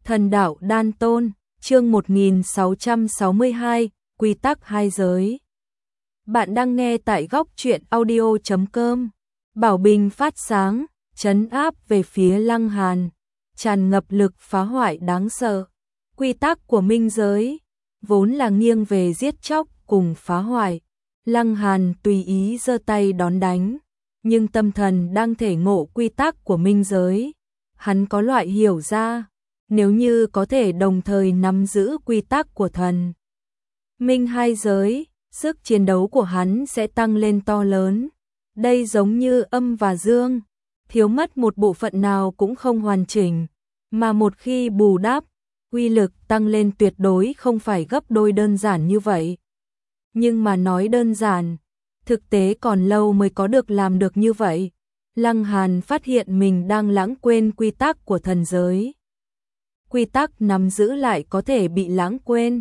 Thần đạo đan tôn, chương 1662, quy tắc hai giới. Bạn đang nghe tại góc truyện audio.com. Bảo bình phát sáng, trấn áp về phía Lăng Hàn, tràn ngập lực phá hoại đáng sợ. Quy tắc của minh giới vốn là nghiêng về giết chóc cùng phá hoại. Lăng Hàn tùy ý giơ tay đón đánh, nhưng tâm thần đang thể ngộ quy tắc của minh giới. Hắn có loại hiểu ra, nếu như có thể đồng thời nắm giữ quy tắc của thần minh hai giới, sức chiến đấu của hắn sẽ tăng lên to lớn. Đây giống như âm và dương, thiếu mất một bộ phận nào cũng không hoàn chỉnh, mà một khi bù đắp, uy lực tăng lên tuyệt đối không phải gấp đôi đơn giản như vậy. Nhưng mà nói đơn giản, thực tế còn lâu mới có được làm được như vậy. Lăng Hàn phát hiện mình đang lãng quên quy tắc của thần giới. Quy tắc nắm giữ lại có thể bị lãng quên.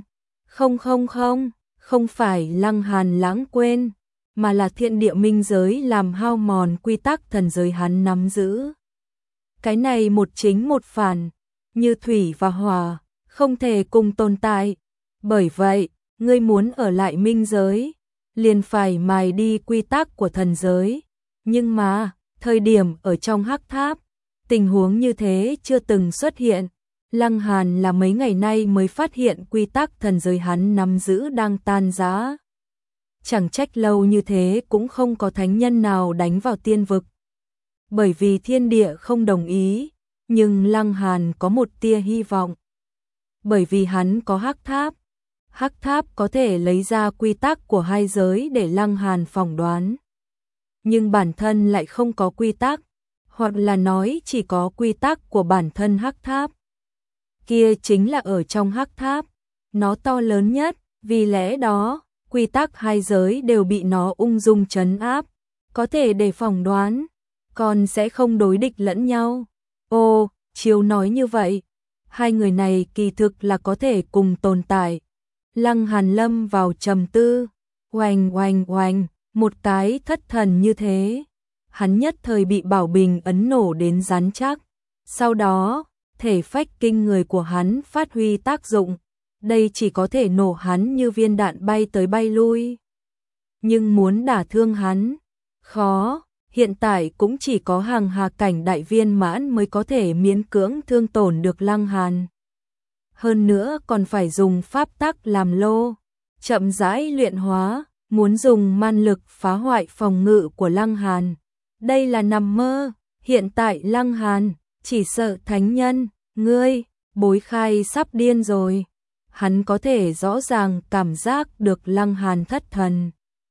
Không phải Lăng Hàn lãng quên, mà là thiên địa minh giới làm hao mòn quy tắc thần giới hắn nắm giữ. Cái này một chính một phản, như thủy và hỏa, không thể cùng tồn tại. Bởi vậy, ngươi muốn ở lại minh giới, liền phải mài đi quy tắc của thần giới. Nhưng mà, thời điểm ở trong hắc tháp, tình huống như thế chưa từng xuất hiện. Lăng Hàn là mấy ngày nay mới phát hiện quy tắc thần giới hắn nắm giữ đang tan rã. Chẳng trách lâu như thế cũng không có thánh nhân nào đánh vào tiên vực. Bởi vì thiên địa không đồng ý, nhưng Lăng Hàn có một tia hy vọng. Bởi vì hắn có hắc tháp. Hắc tháp có thể lấy ra quy tắc của hai giới để Lăng Hàn phỏng đoán. Nhưng bản thân lại không có quy tắc, hoặc là nói chỉ có quy tắc của bản thân hắc tháp. Kia chính là ở trong hắc tháp, nó to lớn nhất, vì lẽ đó, quy tắc hai giới đều bị nó ung dung trấn áp, có thể để phỏng đoán, còn sẽ không đối địch lẫn nhau. Ô, chiếu nói như vậy, hai người này kỳ thực là có thể cùng tồn tại. Lăng Hàn lâm vào trầm tư, oanh, một cái thất thần như thế. Hắn nhất thời bị bảo bình ấn nổ đến rắn chắc. Sau đó, thể phách kinh người của hắn phát huy tác dụng. Đây chỉ có thể nổ hắn như viên đạn bay tới bay lui. Nhưng muốn đả thương hắn, khó. Hiện tại cũng chỉ có hàng hà cảnh đại viên mãn mới có thể miễn cưỡng thương tổn được Lăng Hàn. Hơn nữa còn phải dùng pháp tắc làm lô, chậm rãi luyện hóa, muốn dùng man lực phá hoại phòng ngự của Lăng Hàn. Đây là nằm mơ, hiện tại Lăng Hàn, chỉ sợ thánh nhân, ngươi, Bối Khai sắp điên rồi. Hắn có thể rõ ràng cảm giác được Lăng Hàn thất thần.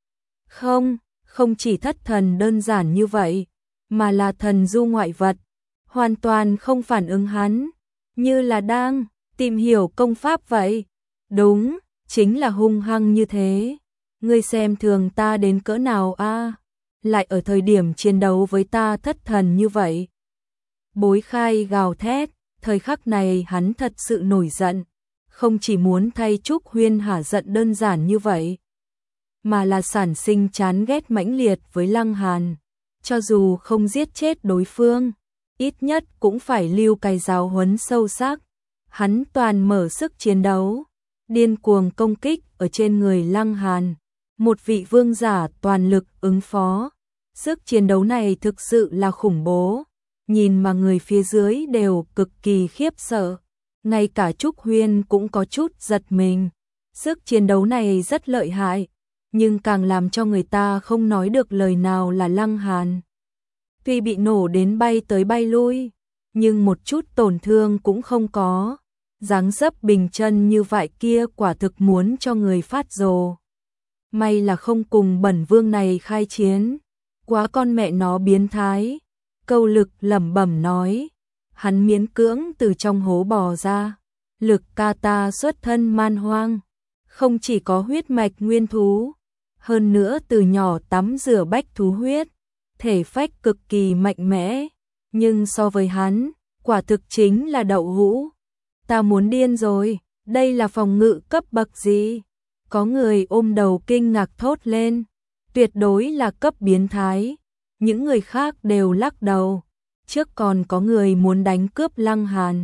Không chỉ thất thần đơn giản như vậy, mà là thần du ngoại vật, hoàn toàn không phản ứng hắn, như là đang tìm hiểu công pháp vậy. Đúng, chính là hung hăng như thế. Ngươi xem thường ta đến cỡ nào a? Lại ở thời điểm chiến đấu với ta thất thần như vậy. Bối Khai gào thét, thời khắc này hắn thật sự nổi giận, không chỉ muốn thay Trúc Huyên hả giận đơn giản như vậy, mà là sản sinh chán ghét mãnh liệt với Lăng Hàn. Cho dù không giết chết đối phương, ít nhất cũng phải lưu cái giáo huấn sâu sắc. Hắn toàn mở sức chiến đấu, điên cuồng công kích ở trên người Lăng Hàn. Một vị vương giả toàn lực ứng phó. Sức chiến đấu này thực sự là khủng bố. Nhìn mà người phía dưới đều cực kỳ khiếp sợ. Ngay cả Trúc Huyên cũng có chút giật mình. Sức chiến đấu này rất lợi hại, nhưng càng làm cho người ta không nói được lời nào là Lăng Hàn. Tuy bị nổ đến bay tới bay lui, nhưng một chút tổn thương cũng không có. Dáng dấp bình chân như vậy kia quả thực muốn cho người phát rồ. May là không cùng bẩn vương này khai chiến. Quá con mẹ nó biến thái. Câu Lực lẩm bẩm nói. Hắn miễn cưỡng từ trong hố bò ra. Lực ca ta xuất thân man hoang, không chỉ có huyết mạch nguyên thú, hơn nữa từ nhỏ tắm rửa bách thú huyết, thể phách cực kỳ mạnh mẽ, nhưng so với hắn, quả thực chính là đậu hũ. Ta muốn điên rồi, đây là phòng ngự cấp bậc gì? Có người ôm đầu kinh ngạc thốt lên, tuyệt đối là cấp biến thái. Những người khác đều lắc đầu. Trước còn có người muốn đánh cướp Lăng Hàn,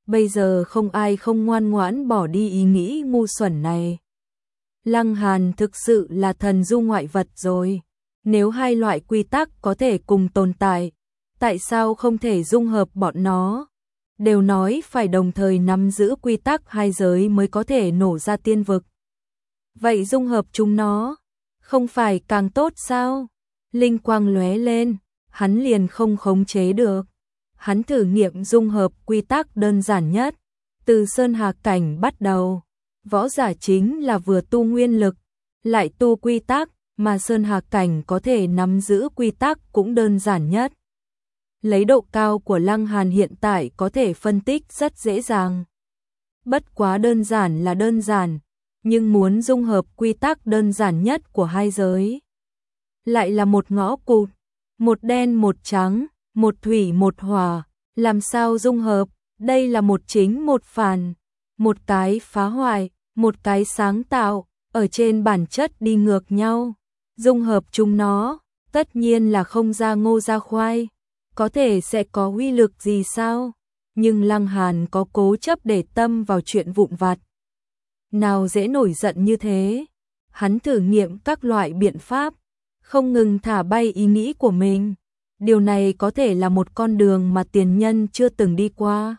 bây giờ không ai không ngoan ngoãn bỏ đi ý nghĩ ngu xuẩn này. Lăng Hàn thực sự là thần du ngoại vật rồi. Nếu hai loại quy tắc có thể cùng tồn tại, tại sao không thể dung hợp bọn nó? Đều nói phải đồng thời nắm giữ quy tắc hai giới mới có thể nổ ra tiên vực. Vậy dung hợp chúng nó, không phải càng tốt sao? Linh quang lóe lên, hắn liền không khống chế được. Hắn thử nghiệm dung hợp quy tắc đơn giản nhất, từ sơn hà cảnh bắt đầu. Võ giả chính là vừa tu nguyên lực, lại tu quy tắc, mà sơn hà cảnh có thể nắm giữ quy tắc cũng đơn giản nhất. Lấy độ cao của Lăng Hàn hiện tại có thể phân tích rất dễ dàng. Bất quá đơn giản là đơn giản, nhưng muốn dung hợp quy tắc đơn giản nhất của hai giới, lại là một ngõ cụt, một đen một trắng, một thủy một hỏa, làm sao dung hợp? Đây là một chính một phản, một cái phá hoại, một cái sáng tạo, ở trên bản chất đi ngược nhau. Dung hợp chúng nó, tất nhiên là không ra ngô ra khoai, có thể sẽ có uy lực gì sao? Nhưng Lăng Hàn có cố chấp để tâm vào chuyện vụn vặt. Nào dễ nổi giận như thế. Hắn thử nghiệm các loại biện pháp, không ngừng thả bay ý nghĩ của mình. Điều này có thể là một con đường mà tiền nhân chưa từng đi qua.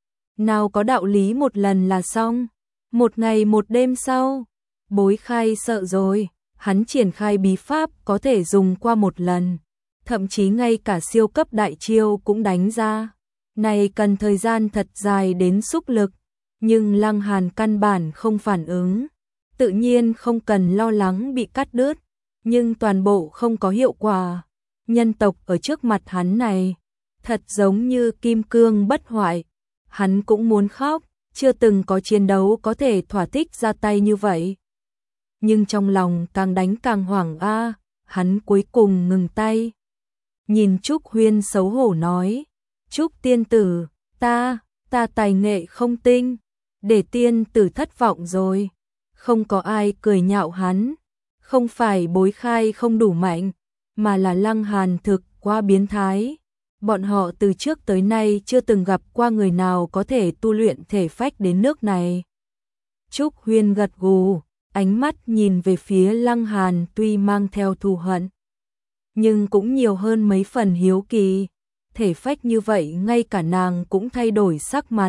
Nào có đạo lý một lần là xong. Một ngày một đêm sau, Bối Khai sợ rồi. Hắn triển khai bí pháp có thể dùng qua một lần. Thậm chí ngay cả siêu cấp đại chiêu cũng đánh ra. Này cần thời gian thật dài đến xúc lực. Nhưng Lăng Hàn căn bản không phản ứng. Tự nhiên không cần lo lắng bị cắt đứt. Nhưng toàn bộ không có hiệu quả. Nhân tộc ở trước mặt hắn này, thật giống như kim cương bất hoại. Hắn cũng muốn khóc, chưa từng có chiến đấu có thể thỏa thích ra tay như vậy. Nhưng trong lòng càng đánh càng hoảng hắn cuối cùng ngừng tay. Nhìn Trúc Huyên xấu hổ nói, Trúc tiên tử, ta tài nghệ không tinh, để tiên tử thất vọng rồi. Không có ai cười nhạo hắn, không phải Bối Khai không đủ mạnh, mà là Lăng Hàn thực quá biến thái. Bọn họ từ trước tới nay chưa từng gặp qua người nào có thể tu luyện thể phách đến nước này. Trúc Huyên gật gù, ánh mắt nhìn về phía Lăng Hàn tuy mang theo thù hận, nhưng cũng nhiều hơn mấy phần hiếu kỳ. Thể phách như vậy ngay cả nàng cũng thay đổi sắc mặt.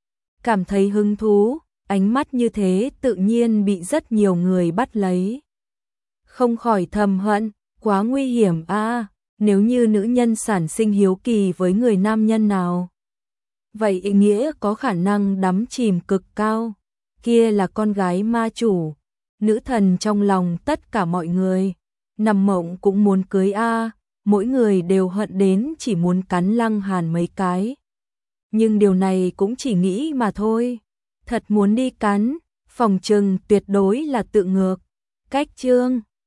Cảm thấy hứng thú, ánh mắt như thế tự nhiên bị rất nhiều người bắt lấy. Không khỏi thầm hận, quá nguy hiểm nếu như nữ nhân sản sinh hiếu kỳ với người nam nhân nào. Vậy ý nghĩa có khả năng đắm chìm cực cao, kia là con gái ma chủ, nữ thần trong lòng tất cả mọi người, nằm mộng cũng muốn cưới mỗi người đều hận đến chỉ muốn cắn Lăng Hàn mấy cái. Nhưng điều này cũng chỉ nghĩ mà thôi, thật muốn đi cắn, phòng trừng tuyệt đối là tự ngược. Cách chương